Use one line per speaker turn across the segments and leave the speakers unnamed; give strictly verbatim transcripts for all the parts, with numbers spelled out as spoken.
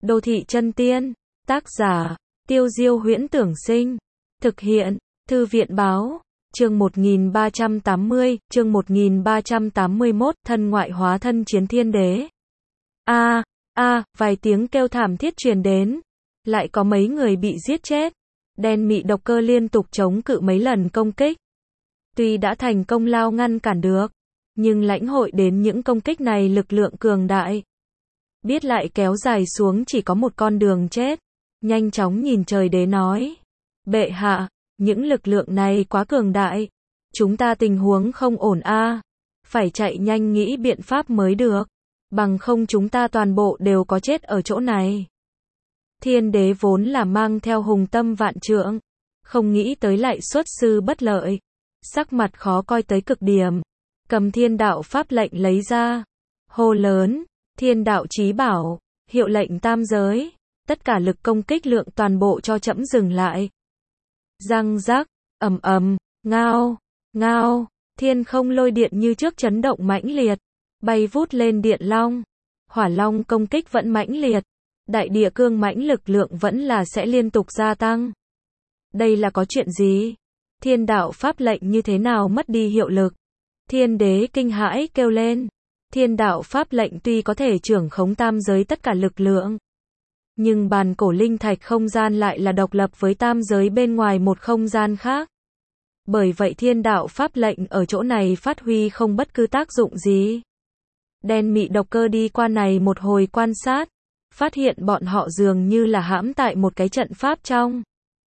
Đô thị chân tiên. Tác giả, Tiêu Diêu Huyễn Tưởng Sinh. Thực hiện, Thư viện Báo. Chương một nghìn ba trăm tám mươi, chương một nghìn ba trăm tám mươi mốt, thân ngoại hóa thân chiến thiên đế. A, a, vài tiếng kêu thảm thiết truyền đến. Lại có mấy người bị giết chết. Đen mị độc cơ liên tục chống cự mấy lần công kích. Tuy đã thành công lao ngăn cản được, nhưng lãnh hội đến những công kích này lực lượng cường đại. Biết lại kéo dài xuống chỉ có một con đường chết. Nhanh chóng nhìn trời đế nói. Bệ hạ, những lực lượng này quá cường đại. Chúng ta tình huống không ổn a, phải chạy nhanh nghĩ biện pháp mới được. Bằng không chúng ta toàn bộ đều có chết ở chỗ này. Thiên đế vốn là mang theo hùng tâm vạn trượng. Không nghĩ tới lại xuất sư bất lợi. Sắc mặt khó coi tới cực điểm. Cầm thiên đạo pháp lệnh lấy ra. Hô lớn, thiên đạo chí bảo, hiệu lệnh tam giới. Tất cả lực công kích lượng toàn bộ cho trẫm dừng lại. Răng rắc, ầm ầm, ngao, ngao, thiên không lôi điện như trước chấn động mãnh liệt. Bay vút lên điện long. Hỏa long công kích vẫn mãnh liệt. Đại địa cương mãnh lực lượng vẫn là sẽ liên tục gia tăng. Đây là có chuyện gì? Thiên đạo pháp lệnh như thế nào mất đi hiệu lực? Thiên đế kinh hãi kêu lên. Thiên đạo pháp lệnh tuy có thể trưởng khống tam giới tất cả lực lượng, nhưng bàn cổ linh thạch không gian lại là độc lập với tam giới bên ngoài một không gian khác. Bởi vậy thiên đạo pháp lệnh ở chỗ này phát huy không bất cứ tác dụng gì. Đen mị độc cơ đi qua này một hồi quan sát, phát hiện bọn họ dường như là hãm tại một cái trận pháp trong.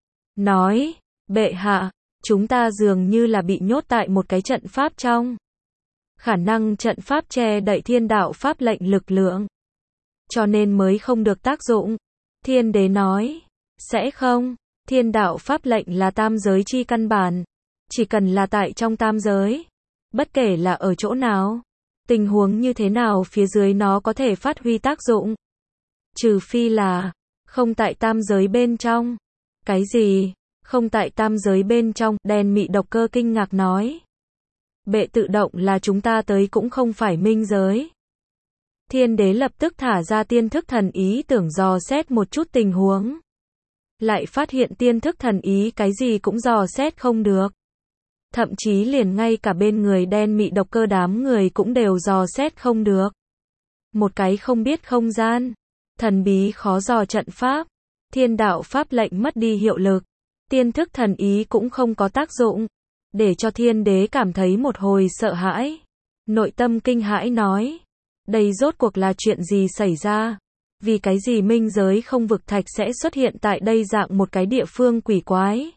Nói, bệ hạ, chúng ta dường như là bị nhốt tại một cái trận pháp trong. Khả năng trận pháp che đậy thiên đạo pháp lệnh lực lượng, cho nên mới không được tác dụng. Thiên đế nói, sẽ không, thiên đạo pháp lệnh là tam giới chi căn bản. Chỉ cần là tại trong tam giới, bất kể là ở chỗ nào, tình huống như thế nào phía dưới nó có thể phát huy tác dụng. Trừ phi là, không tại tam giới bên trong. Cái gì? Không tại tam giới bên trong, đen mị độc cơ kinh ngạc nói. Bệ tự động là chúng ta tới cũng không phải minh giới. Thiên đế lập tức thả ra tiên thức thần ý tưởng dò xét một chút tình huống. Lại phát hiện tiên thức thần ý cái gì cũng dò xét không được. Thậm chí liền ngay cả bên người đen mị độc cơ đám người cũng đều dò xét không được. Một cái không biết không gian, thần bí khó dò trận pháp, thiên đạo pháp lệnh mất đi hiệu lực, tiên thức thần ý cũng không có tác dụng, để cho thiên đế cảm thấy một hồi sợ hãi. Nội tâm kinh hãi nói, đây rốt cuộc là chuyện gì xảy ra? Vì cái gì minh giới không vực thạch sẽ xuất hiện tại đây dạng một cái địa phương quỷ quái?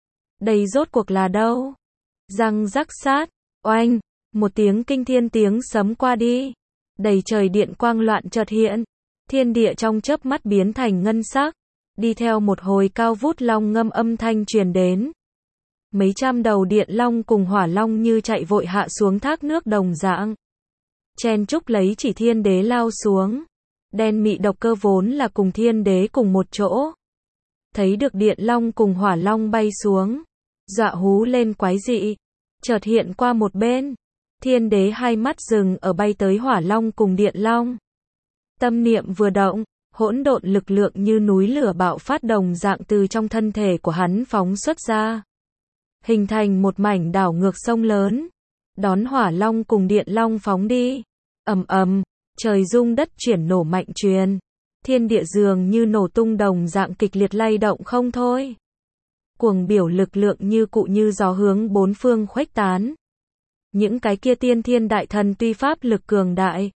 Đây rốt cuộc là đâu? Răng rắc sát, oanh, một tiếng kinh thiên tiếng sấm qua đi. Đầy trời điện quang loạn chợt hiện. Thiên địa trong chớp mắt biến thành ngân sắc. Đi theo một hồi cao vút long ngâm âm thanh truyền đến. Mấy trăm đầu điện long cùng hỏa long như chạy vội hạ xuống thác nước đồng dạng. Chen chúc lấy chỉ thiên đế lao xuống. Đen mị độc cơ vốn là cùng thiên đế cùng một chỗ. Thấy được điện long cùng hỏa long bay xuống. Dọa hú lên quái dị. Chợt hiện qua một bên. Thiên đế hai mắt dừng ở bay tới hỏa long cùng điện long. Tâm niệm vừa động, hỗn độn lực lượng như núi lửa bạo phát đồng dạng từ trong thân thể của hắn phóng xuất ra. Hình thành một mảnh đảo ngược sông lớn. Đón hỏa long cùng điện long phóng đi. Ầm ầm, trời rung đất chuyển nổ mạnh truyền. Thiên địa dường như nổ tung đồng dạng kịch liệt lay động không thôi. Cuồng biểu lực lượng như cụ như gió hướng bốn phương khuếch tán. Những cái kia tiên thiên đại thần tuy pháp lực cường đại,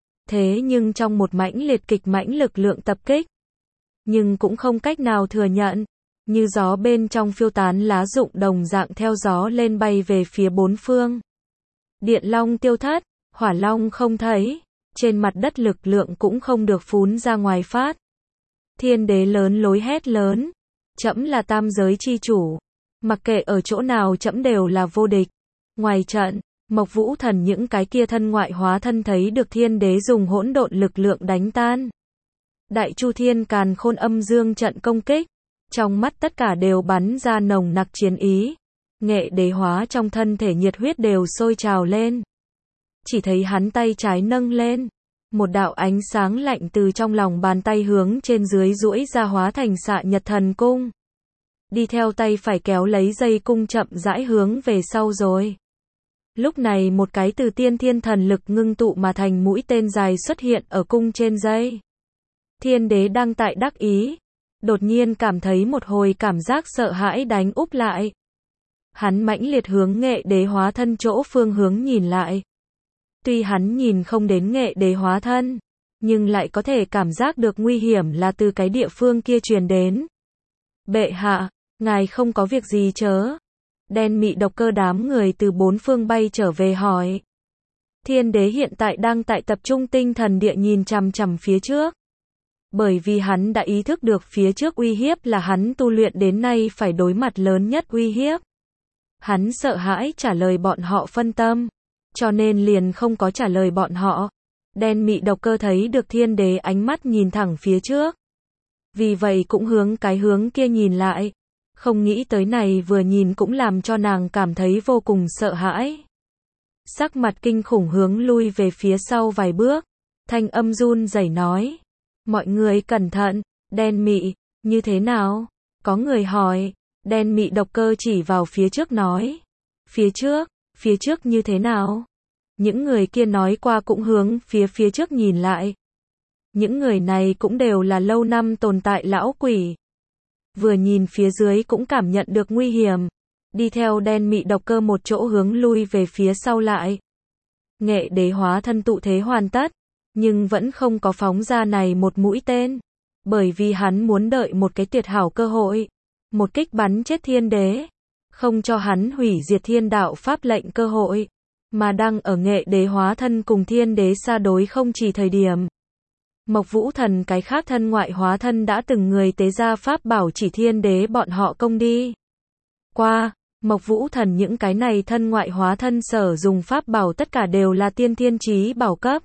thế nhưng trong một mãnh liệt kịch mãnh lực lượng tập kích, nhưng cũng không cách nào thừa nhận, như gió bên trong phiêu tán lá rụng đồng dạng theo gió lên bay về phía bốn phương. Điện long tiêu thất, hỏa long không thấy, trên mặt đất lực lượng cũng không được phún ra ngoài phát. Thiên đế lớn lối hét lớn, trẫm là tam giới chi chủ, mặc kệ ở chỗ nào trẫm đều là vô địch. Ngoài trận, Mộc Vũ Thần những cái kia thân ngoại hóa thân thấy được thiên đế dùng hỗn độn lực lượng đánh tan Đại Chu Thiên Càn Khôn Âm Dương trận công kích, trong mắt tất cả đều bắn ra nồng nặc chiến ý. Nghệ đế hóa trong thân thể nhiệt huyết đều sôi trào lên. Chỉ thấy hắn tay trái nâng lên, Một đạo ánh sáng lạnh từ trong lòng bàn tay hướng trên dưới duỗi ra hóa thành xạ nhật thần cung. Đi theo tay phải kéo lấy dây cung chậm rãi hướng về sau rồi. Lúc này một cái từ tiên thiên thần lực ngưng tụ mà thành mũi tên dài xuất hiện ở cung trên dây. Thiên đế đang tại đắc ý. Đột nhiên cảm thấy một hồi cảm giác sợ hãi đánh úp lại. Hắn mãnh liệt hướng nghệ đế hóa thân chỗ phương hướng nhìn lại. Tuy hắn nhìn không đến nghệ đế hóa thân, nhưng lại có thể cảm giác được nguy hiểm là từ cái địa phương kia truyền đến. Bệ hạ, ngài không có việc gì chớ? Đen mị độc cơ đám người từ bốn phương bay trở về hỏi. Thiên đế hiện tại đang tại tập trung tinh thần địa nhìn chằm chằm phía trước. Bởi vì hắn đã ý thức được phía trước uy hiếp là hắn tu luyện đến nay phải đối mặt lớn nhất uy hiếp. Hắn sợ hãi trả lời bọn họ phân tâm, cho nên liền không có trả lời bọn họ. Đen mị độc cơ thấy được thiên đế ánh mắt nhìn thẳng phía trước. Vì vậy cũng hướng cái hướng kia nhìn lại. Không nghĩ tới này vừa nhìn cũng làm cho nàng cảm thấy vô cùng sợ hãi. Sắc mặt kinh khủng hướng lui về phía sau vài bước. Thanh âm run rẩy nói. Mọi người cẩn thận, đen mị, như thế nào? Có người hỏi. Đen mị độc cơ chỉ vào phía trước nói. Phía trước, phía trước như thế nào? Những người kia nói qua cũng hướng phía phía trước nhìn lại. Những người này cũng đều là lâu năm tồn tại lão quỷ. Vừa nhìn phía dưới cũng cảm nhận được nguy hiểm. Đi theo đen mị độc cơ một chỗ hướng lui về phía sau lại. Nghệ đế hóa thân tụ thế hoàn tất, nhưng vẫn không có phóng ra này một mũi tên. Bởi vì hắn muốn đợi một cái tuyệt hảo cơ hội. Một kích bắn chết thiên đế. Không cho hắn hủy diệt thiên đạo pháp lệnh cơ hội. Mà đang ở nghệ đế hóa thân cùng thiên đế xa đối không chỉ thời điểm. Mộc Vũ Thần cái khác thân ngoại hóa thân đã từng người tế ra pháp bảo chỉ thiên đế bọn họ công đi. Qua, Mộc Vũ Thần những cái này thân ngoại hóa thân sở dùng pháp bảo tất cả đều là tiên thiên chí bảo cấp.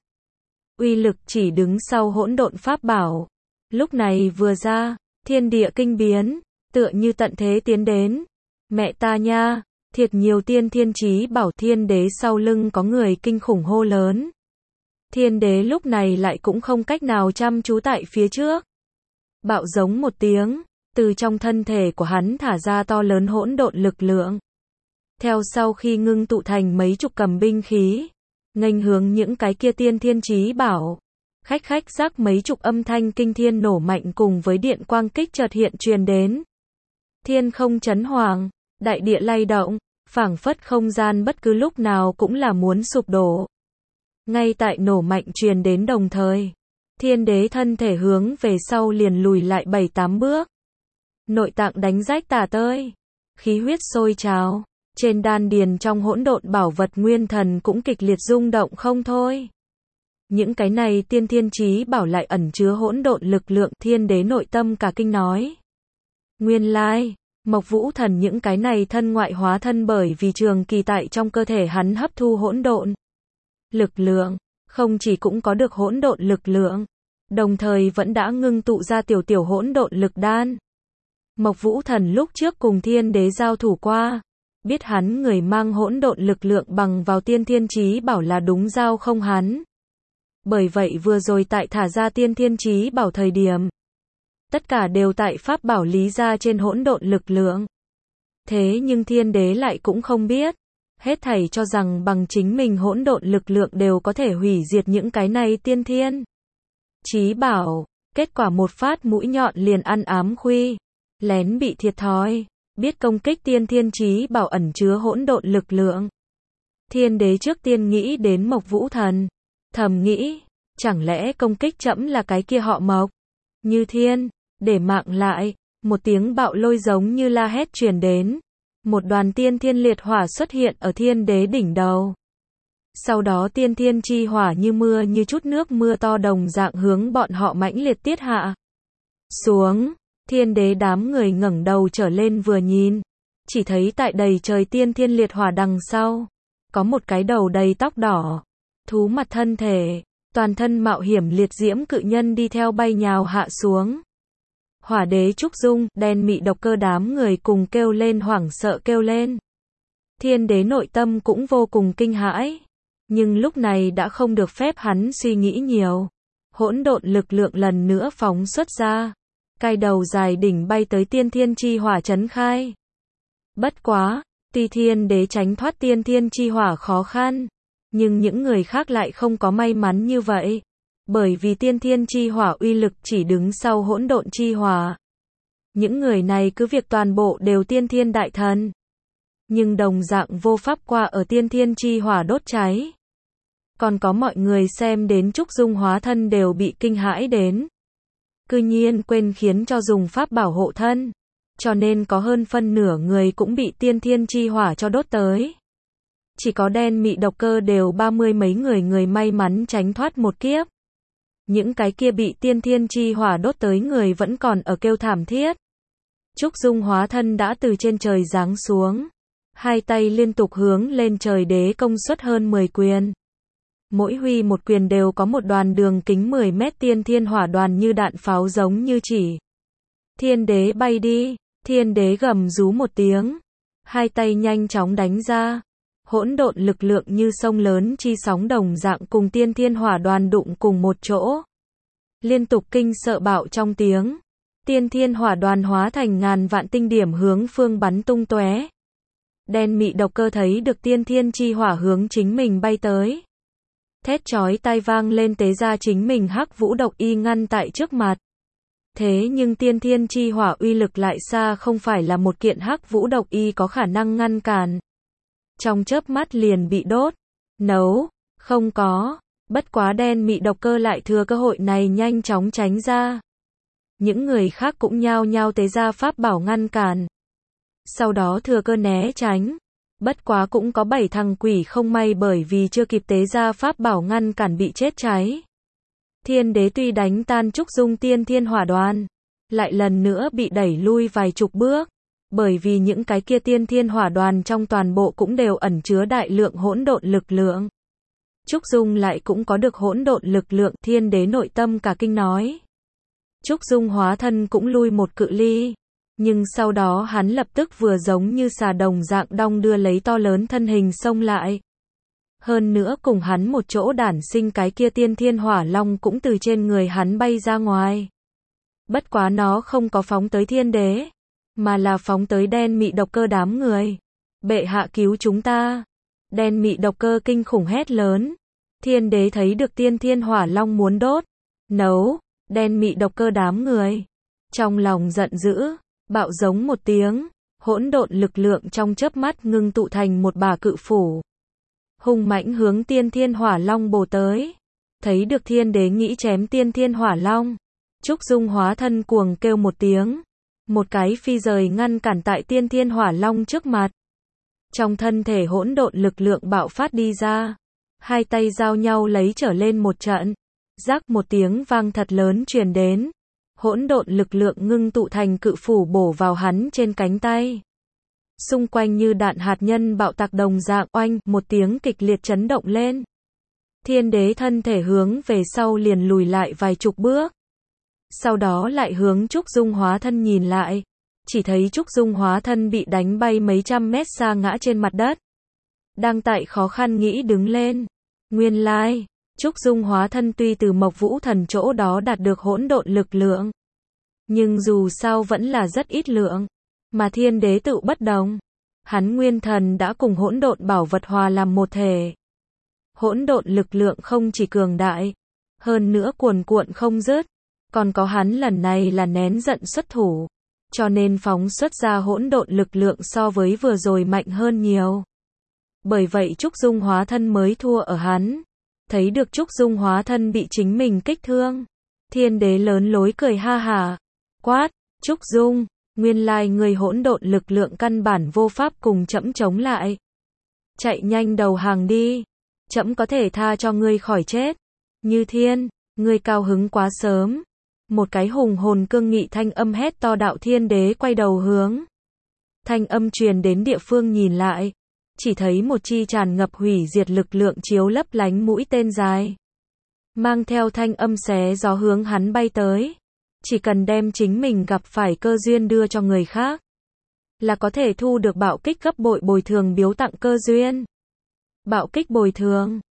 Uy lực chỉ đứng sau hỗn độn pháp bảo. Lúc này vừa ra, thiên địa kinh biến, tựa như tận thế tiến đến. Mẹ ta nha, thiệt nhiều tiên thiên chí bảo. Thiên đế sau lưng có người kinh khủng hô lớn. Thiên đế lúc này lại cũng không cách nào chăm chú tại phía trước. Bạo giống một tiếng, từ trong thân thể của hắn thả ra to lớn hỗn độn lực lượng. Theo sau khi ngưng tụ thành mấy chục cầm binh khí, nghênh hướng những cái kia tiên thiên chí bảo. Khách khách rắc mấy chục âm thanh kinh thiên nổ mạnh cùng với điện quang kích chợt hiện truyền đến. Thiên không chấn hoàng, đại địa lay động, phảng phất không gian bất cứ lúc nào cũng là muốn sụp đổ. Ngay tại nổ mạnh truyền đến đồng thời, thiên đế thân thể hướng về sau liền lùi lại bảy tám bước. Nội tạng đánh rách tả tơi, khí huyết sôi trào, trên đan điền trong hỗn độn bảo vật nguyên thần cũng kịch liệt rung động không thôi. Những cái này tiên thiên chí bảo lại ẩn chứa hỗn độn lực lượng. Thiên đế nội tâm cả kinh nói. Nguyên lai, Mộc Vũ Thần những cái này thân ngoại hóa thân bởi vì trường kỳ tại trong cơ thể hắn hấp thu hỗn độn lực lượng, không chỉ cũng có được hỗn độn lực lượng, đồng thời vẫn đã ngưng tụ ra tiểu tiểu hỗn độn lực đan. Mộc Vũ Thần lúc trước cùng thiên đế giao thủ qua, biết hắn người mang hỗn độn lực lượng bằng vào tiên thiên chí bảo là đúng giao không hắn. Bởi vậy vừa rồi tại thả ra tiên thiên chí bảo thời điểm, tất cả đều tại pháp bảo lý ra trên hỗn độn lực lượng. Thế nhưng thiên đế lại cũng không biết, hết thảy cho rằng bằng chính mình hỗn độn lực lượng đều có thể hủy diệt những cái này tiên thiên chí bảo. Kết quả một phát mũi nhọn liền ăn ám khuy, lén bị thiệt thòi, biết công kích tiên thiên chí bảo ẩn chứa hỗn độn lực lượng. Thiên đế trước tiên nghĩ đến Mộc Vũ Thần, thầm nghĩ, chẳng lẽ công kích trẫm là cái kia họ Mộc? Như Thiên, để mạng lại, một tiếng bạo lôi giống như la hét truyền đến. Một đoàn tiên thiên liệt hỏa xuất hiện ở thiên đế đỉnh đầu. Sau đó tiên thiên chi hỏa như mưa như chút nước mưa to đồng dạng hướng bọn họ mãnh liệt tiết hạ xuống. Thiên đế đám người ngẩng đầu trở lên vừa nhìn, chỉ thấy tại đầy trời tiên thiên liệt hỏa đằng sau, có một cái đầu đầy tóc đỏ, thú mặt thân thể, toàn thân mạo hiểm liệt diễm cự nhân đi theo bay nhào hạ xuống. Hỏa đế Trúc Dung, đen mị độc cơ đám người cùng kêu lên hoảng sợ kêu lên. Thiên đế nội tâm cũng vô cùng kinh hãi. Nhưng lúc này đã không được phép hắn suy nghĩ nhiều. Hỗn độn lực lượng lần nữa phóng xuất ra. Cai đầu dài đỉnh bay tới tiên thiên chi hỏa trấn khai. Bất quá, tuy thiên đế tránh thoát tiên thiên chi hỏa khó khăn, nhưng những người khác lại không có may mắn như vậy. Bởi vì tiên thiên chi hỏa uy lực chỉ đứng sau hỗn độn chi hỏa. Những người này cứ việc toàn bộ đều tiên thiên đại thần. Nhưng đồng dạng vô pháp qua ở tiên thiên chi hỏa đốt cháy. Còn có mọi người xem đến Trúc Dung hóa thân đều bị kinh hãi đến. Cư nhiên quên khiến cho dùng pháp bảo hộ thân. Cho nên có hơn phân nửa người cũng bị tiên thiên chi hỏa cho đốt tới. Chỉ có đen mị độc cơ đều ba mươi mấy người người may mắn tránh thoát một kiếp. Những cái kia bị tiên thiên chi hỏa đốt tới người vẫn còn ở kêu thảm thiết. Trúc Dung hóa thân đã từ trên trời giáng xuống. Hai tay liên tục hướng lên trời đế công suất hơn mười quyền. Mỗi huy một quyền đều có một đoàn đường kính mười mét tiên thiên hỏa đoàn như đạn pháo giống như chỉ. Thiên đế bay đi, thiên đế gầm rú một tiếng. Hai tay nhanh chóng đánh ra. Hỗn độn lực lượng như sông lớn chi sóng đồng dạng cùng tiên thiên hỏa đoàn đụng cùng một chỗ. Liên tục kinh sợ bạo trong tiếng. Tiên thiên hỏa đoàn hóa thành ngàn vạn tinh điểm hướng phương bắn tung tóe. Đen mị độc cơ thấy được tiên thiên chi hỏa hướng chính mình bay tới. Thét chói tai vang lên tế ra chính mình hắc vũ độc y ngăn tại trước mặt. Thế nhưng tiên thiên chi hỏa uy lực lại xa không phải là một kiện hắc vũ độc y có khả năng ngăn cản. Trong chớp mắt liền bị đốt, nấu, không có, bất quá đen mị độc cơ lại thừa cơ hội này nhanh chóng tránh ra. Những người khác cũng nhao nhao tế ra pháp bảo ngăn cản. Sau đó thừa cơ né tránh. Bất quá cũng có bảy thằng quỷ không may bởi vì chưa kịp tế ra pháp bảo ngăn cản bị chết cháy. Thiên đế tuy đánh tan Trúc Dung tiên thiên hỏa đoàn, lại lần nữa bị đẩy lui vài chục bước. Bởi vì những cái kia tiên thiên hỏa đoàn trong toàn bộ cũng đều ẩn chứa đại lượng hỗn độn lực lượng. Trúc Dung lại cũng có được hỗn độn lực lượng, thiên đế nội tâm cả kinh nói. Trúc Dung hóa thân cũng lui một cự ly. Nhưng sau đó hắn lập tức vừa giống như xà đồng dạng đong đưa lấy to lớn thân hình xông lại. Hơn nữa cùng hắn một chỗ đản sinh cái kia tiên thiên hỏa long cũng từ trên người hắn bay ra ngoài. Bất quá nó không có phóng tới thiên đế, mà là phóng tới đen mị độc cơ đám người. Bệ hạ cứu chúng ta. Đen mị độc cơ kinh khủng hét lớn. Thiên đế thấy được tiên thiên hỏa long muốn đốt, nấu, đen mị độc cơ đám người. Trong lòng giận dữ, bạo giống một tiếng, hỗn độn lực lượng trong chớp mắt ngưng tụ thành một bả cự phủ. Hung mãnh hướng tiên thiên hỏa long bổ tới. Thấy được thiên đế nghĩ chém tiên thiên hỏa long. Trúc Dung hóa thân cuồng kêu một tiếng. Một cái phi rời ngăn cản tại tiên thiên hỏa long trước mặt. Trong thân thể hỗn độn lực lượng bạo phát đi ra. Hai tay giao nhau lấy trở lên một trận. Rắc một tiếng vang thật lớn truyền đến. Hỗn độn lực lượng ngưng tụ thành cự phủ bổ vào hắn trên cánh tay. Xung quanh như đạn hạt nhân bạo tạc đồng dạng, oanh, một tiếng kịch liệt chấn động lên. Thiên đế thân thể hướng về sau liền lùi lại vài chục bước. Sau đó lại hướng Trúc Dung hóa thân nhìn lại. Chỉ thấy Trúc Dung hóa thân bị đánh bay mấy trăm mét xa ngã trên mặt đất. Đang tại khó khăn nghĩ đứng lên. Nguyên lai, Trúc Dung hóa thân tuy từ Mộc Vũ Thần chỗ đó đạt được hỗn độn lực lượng. Nhưng dù sao vẫn là rất ít lượng. Mà thiên đế tự bất đồng. Hắn nguyên thần đã cùng hỗn độn bảo vật hòa làm một thể. Hỗn độn lực lượng không chỉ cường đại, hơn nữa cuồn cuộn không dứt. Còn có hắn lần này là nén giận xuất thủ. Cho nên phóng xuất ra hỗn độn lực lượng so với vừa rồi mạnh hơn nhiều. Bởi vậy Trúc Dung hóa thân mới thua ở hắn. Thấy được Trúc Dung hóa thân bị chính mình kích thương. Thiên đế lớn lối cười ha hả. Quát, Trúc Dung, nguyên lai người hỗn độn lực lượng căn bản vô pháp cùng trẫm chống lại. Chạy nhanh đầu hàng đi. Trẫm có thể tha cho ngươi khỏi chết. Như Thiên, ngươi cao hứng quá sớm. Một cái hùng hồn cương nghị thanh âm hét to đạo thiên đế quay đầu hướng. Thanh âm truyền đến địa phương nhìn lại. Chỉ thấy một chi tràn ngập hủy diệt lực lượng chiếu lấp lánh mũi tên dài. Mang theo thanh âm xé gió hướng hắn bay tới. Chỉ cần đem chính mình gặp phải cơ duyên đưa cho người khác. Là có thể thu được bạo kích gấp bội bồi thường biếu tặng cơ duyên. Bạo kích bồi thường.